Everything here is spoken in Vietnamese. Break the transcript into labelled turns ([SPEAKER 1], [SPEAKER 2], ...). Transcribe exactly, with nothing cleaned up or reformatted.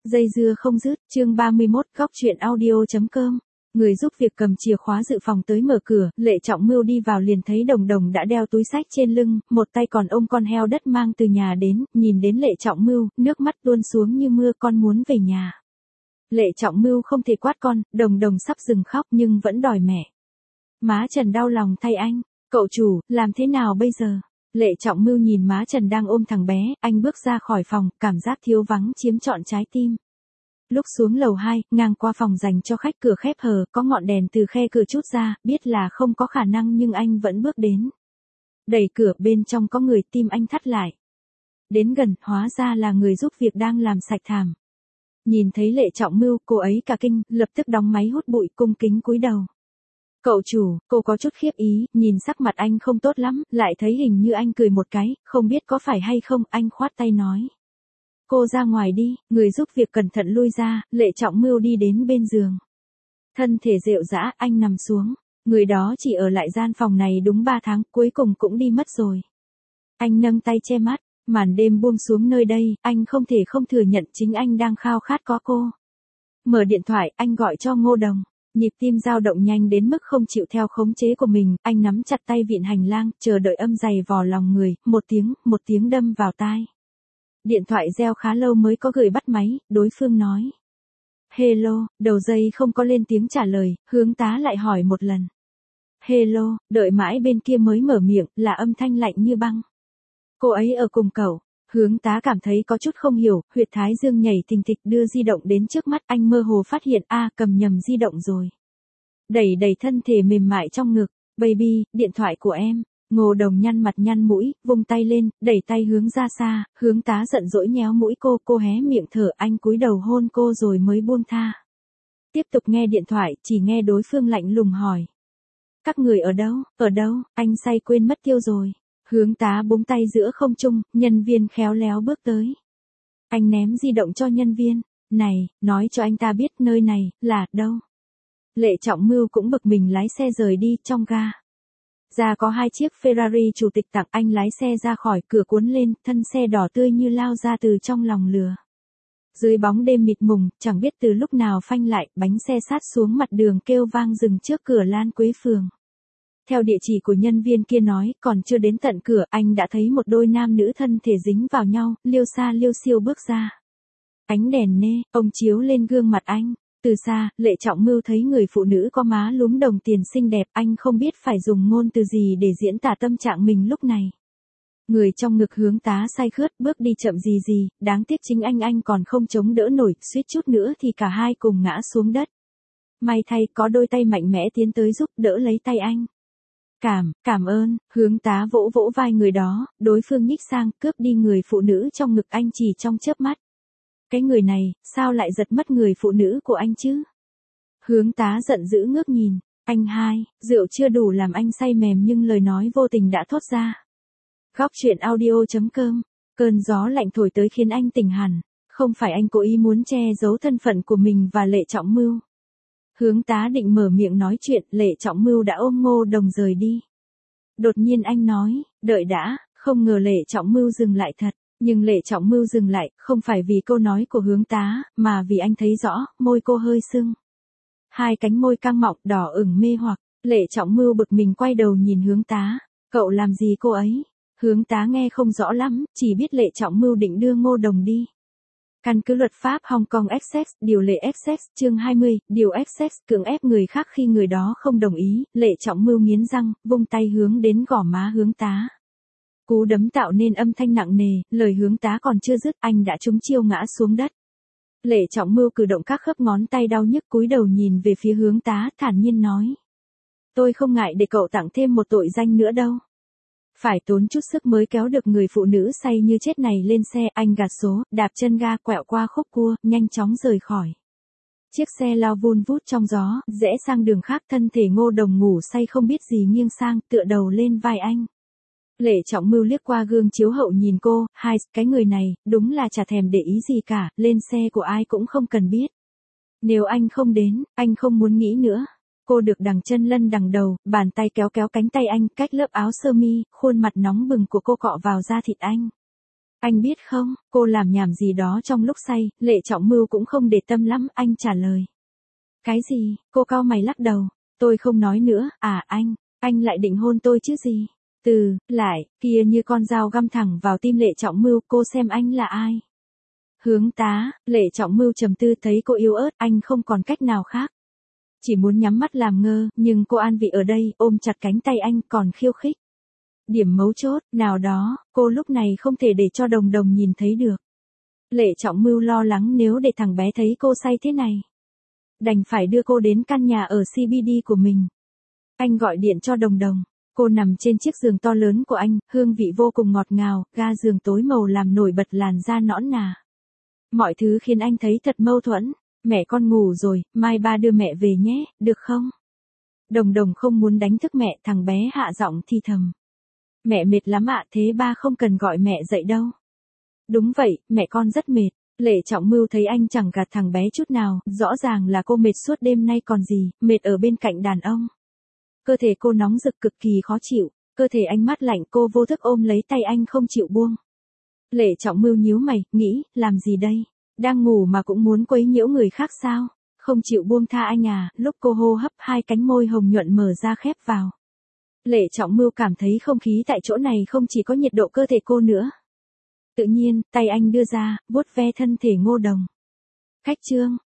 [SPEAKER 1] Dây dưa không dứt, chương ba mươi mốt, góc chuyện audio.com. Người giúp việc cầm chìa khóa dự phòng tới mở cửa, Lệ Trọng Mưu đi vào liền thấy Đồng Đồng đã đeo túi xách trên lưng, một tay còn ôm con heo đất mang từ nhà đến, nhìn đến Lệ Trọng Mưu, nước mắt tuôn xuống như mưa, con muốn về nhà. Lệ Trọng Mưu không thể quát con, Đồng Đồng sắp dừng khóc nhưng vẫn đòi mẹ. Má Trần đau lòng thay anh, cậu chủ, làm thế nào bây giờ? Lệ Trọng Mưu nhìn má Trần đang ôm thằng bé, anh bước ra khỏi phòng, cảm giác thiếu vắng chiếm trọn trái tim. Lúc xuống lầu hai, ngang qua phòng dành cho khách, cửa khép hờ, có ngọn đèn từ khe cửa trút ra, biết là không có khả năng nhưng anh vẫn bước đến. Đẩy cửa, bên trong có người, tim anh thắt lại. Đến gần, hóa ra là người giúp việc đang làm sạch thảm. Nhìn thấy Lệ Trọng Mưu, cô ấy cả kinh, lập tức đóng máy hút bụi, cung kính cúi đầu. Cậu chủ, cô có chút khiếp ý, nhìn sắc mặt anh không tốt lắm, lại thấy hình như anh cười một cái, không biết có phải hay không, anh khoát tay nói. Cô ra ngoài đi, người giúp việc cẩn thận lui ra, Lệ Trọng Mưu đi đến bên giường. Thân thể rệu rã, anh nằm xuống, người đó chỉ ở lại gian phòng này đúng ba tháng, cuối cùng cũng đi mất rồi. Anh nâng tay che mắt, màn đêm buông xuống nơi đây, anh không thể không thừa nhận chính anh đang khao khát có cô. Mở điện thoại, anh gọi cho Ngô Đồng. Nhịp tim dao động nhanh đến mức không chịu theo khống chế của mình, anh nắm chặt tay vịn hành lang, chờ đợi âm dày vò lòng người, một tiếng, một tiếng đâm vào tai. Điện thoại reo khá lâu mới có người bắt máy, đối phương nói. Hello, đầu dây không có lên tiếng trả lời, hướng tá lại hỏi một lần. Hello, đợi mãi bên kia mới mở miệng, là âm thanh lạnh như băng. Cô ấy ở cùng cậu. Hướng tá cảm thấy có chút không hiểu, huyệt thái dương nhảy thình thịch, đưa di động đến trước mắt, anh mơ hồ phát hiện, a cầm nhầm di động rồi. Đẩy đẩy thân thể mềm mại trong ngực, baby, điện thoại của em. Ngô Đồng nhăn mặt nhăn mũi, vung tay lên, đẩy tay hướng ra xa, hướng tá giận dỗi nhéo mũi cô, cô hé miệng thở, anh cúi đầu hôn cô rồi mới buông tha. Tiếp tục nghe điện thoại, chỉ nghe đối phương lạnh lùng hỏi. Các người ở đâu, ở đâu, anh say quên mất tiêu rồi. Hướng tá búng tay giữa không trung, nhân viên khéo léo bước tới. Anh ném di động cho nhân viên, này, nói cho anh ta biết nơi này, là, đâu. Lệ Trọng Mưu cũng bực mình lái xe rời đi, trong ga. Ra có hai chiếc Ferrari chủ tịch tặng, anh lái xe ra khỏi, cửa cuốn lên, thân xe đỏ tươi như lao ra từ trong lòng lửa. Dưới bóng đêm mịt mùng, chẳng biết từ lúc nào phanh lại, bánh xe sát xuống mặt đường kêu vang dừng trước cửa Lan Quế Phường. Theo địa chỉ của nhân viên kia nói, còn chưa đến tận cửa, anh đã thấy một đôi nam nữ thân thể dính vào nhau, liêu xa liêu siêu bước ra. Ánh đèn nê, ông chiếu lên gương mặt anh. Từ xa, Lệ Trọng Mưu thấy người phụ nữ có má lúm đồng tiền xinh đẹp, anh không biết phải dùng ngôn từ gì để diễn tả tâm trạng mình lúc này. Người trong ngực hướng tá say khướt, bước đi chậm gì gì, đáng tiếc chính anh anh còn không chống đỡ nổi, suýt chút nữa thì cả hai cùng ngã xuống đất. May thay, có đôi tay mạnh mẽ tiến tới giúp đỡ lấy tay anh. Cảm, cảm ơn, hướng tá vỗ vỗ vai người đó, đối phương nhích sang, cướp đi người phụ nữ trong ngực anh chỉ trong chớp mắt. Cái người này, sao lại giật mất người phụ nữ của anh chứ? Hướng tá giận dữ ngước nhìn, anh hai, rượu chưa đủ làm anh say mềm nhưng lời nói vô tình đã thốt ra. Góc chuyện audio.com, cơn gió lạnh thổi tới khiến anh tỉnh hẳn, không phải anh cố ý muốn che giấu thân phận của mình và Lệ Trọng Mưu. Hướng tá định mở miệng nói chuyện, Lệ Trọng Mưu đã ôm Ngô Đồng rời đi. Đột nhiên anh nói, đợi đã, không ngờ Lệ Trọng Mưu dừng lại thật, nhưng Lệ Trọng Mưu dừng lại, không phải vì câu nói của hướng tá, mà vì anh thấy rõ, môi cô hơi sưng. Hai cánh môi căng mọng, đỏ ửng mê hoặc, Lệ Trọng Mưu bực mình quay đầu nhìn hướng tá, cậu làm gì cô ấy? Hướng tá nghe không rõ lắm, chỉ biết Lệ Trọng Mưu định đưa Ngô Đồng đi. Căn cứ luật pháp Hong Kong Access, điều lệ Access, chương hai mươi, điều Access, cưỡng ép người khác khi người đó không đồng ý, Lệ Trọng Mưu nghiến răng, vung tay hướng đến gò má hướng tá. Cú đấm tạo nên âm thanh nặng nề, lời hướng tá còn chưa dứt, anh đã trúng chiêu ngã xuống đất. Lệ Trọng Mưu cử động các khớp ngón tay đau nhức, cúi đầu nhìn về phía hướng tá, thản nhiên nói. Tôi không ngại để cậu tặng thêm một tội danh nữa đâu. Phải tốn chút sức mới kéo được người phụ nữ say như chết này lên xe, anh gạt số, đạp chân ga quẹo qua khúc cua, nhanh chóng rời khỏi. Chiếc xe lao vun vút trong gió, rẽ sang đường khác, thân thể Ngô Đồng ngủ say không biết gì nghiêng sang, tựa đầu lên vai anh. Lệ Trọng Mưu liếc qua gương chiếu hậu nhìn cô, hai, cái người này, đúng là chả thèm để ý gì cả, lên xe của ai cũng không cần biết. Nếu anh không đến, anh không muốn nghĩ nữa. Cô được đằng chân lân đằng đầu, bàn tay kéo kéo cánh tay anh, cách lớp áo sơ mi, khuôn mặt nóng bừng của cô cọ vào da thịt anh. Anh biết không, cô làm nhảm gì đó trong lúc say, Lệ Trọng Mưu cũng không để tâm lắm, anh trả lời. Cái gì, cô cau mày lắc đầu, tôi không nói nữa, à anh, anh lại định hôn tôi chứ gì. Từ, lại, kia như con dao găm thẳng vào tim Lệ Trọng Mưu, cô xem anh là ai. Hướng tá, Lệ Trọng Mưu trầm tư thấy cô yếu ớt, anh không còn cách nào khác. Chỉ muốn nhắm mắt làm ngơ, nhưng cô an vị ở đây, ôm chặt cánh tay anh, còn khiêu khích. Điểm mấu chốt, nào đó, cô lúc này không thể để cho Đồng Đồng nhìn thấy được. Lệ Trọng Mưu lo lắng nếu để thằng bé thấy cô say thế này. Đành phải đưa cô đến căn nhà ở xê bê đê của mình. Anh gọi điện cho Đồng Đồng. Cô nằm trên chiếc giường to lớn của anh, hương vị vô cùng ngọt ngào, ga giường tối màu làm nổi bật làn da nõn nà. Mọi thứ khiến anh thấy thật mâu thuẫn. Mẹ con ngủ rồi, mai ba đưa mẹ về nhé, được không? Đồng Đồng không muốn đánh thức mẹ, thằng bé hạ giọng thì thầm. Mẹ mệt lắm ạ, thế ba không cần gọi mẹ dậy đâu. Đúng vậy, mẹ con rất mệt. Lệ Trọng Mưu thấy anh chẳng gạt thằng bé chút nào, rõ ràng là cô mệt suốt đêm nay còn gì, mệt ở bên cạnh đàn ông. Cơ thể cô nóng rực cực kỳ khó chịu, cơ thể anh mát lạnh, cô vô thức ôm lấy tay anh không chịu buông. Lệ Trọng Mưu nhíu mày, nghĩ, làm gì đây? Đang ngủ mà cũng muốn quấy nhiễu người khác sao? Không chịu buông tha anh à, lúc cô hô hấp hai cánh môi hồng nhuận mở ra khép vào. Lệ Trọng Mưu cảm thấy không khí tại chỗ này không chỉ có nhiệt độ cơ thể cô nữa. Tự nhiên, tay anh đưa ra, vuốt ve thân thể Ngô Đồng. Khách trương,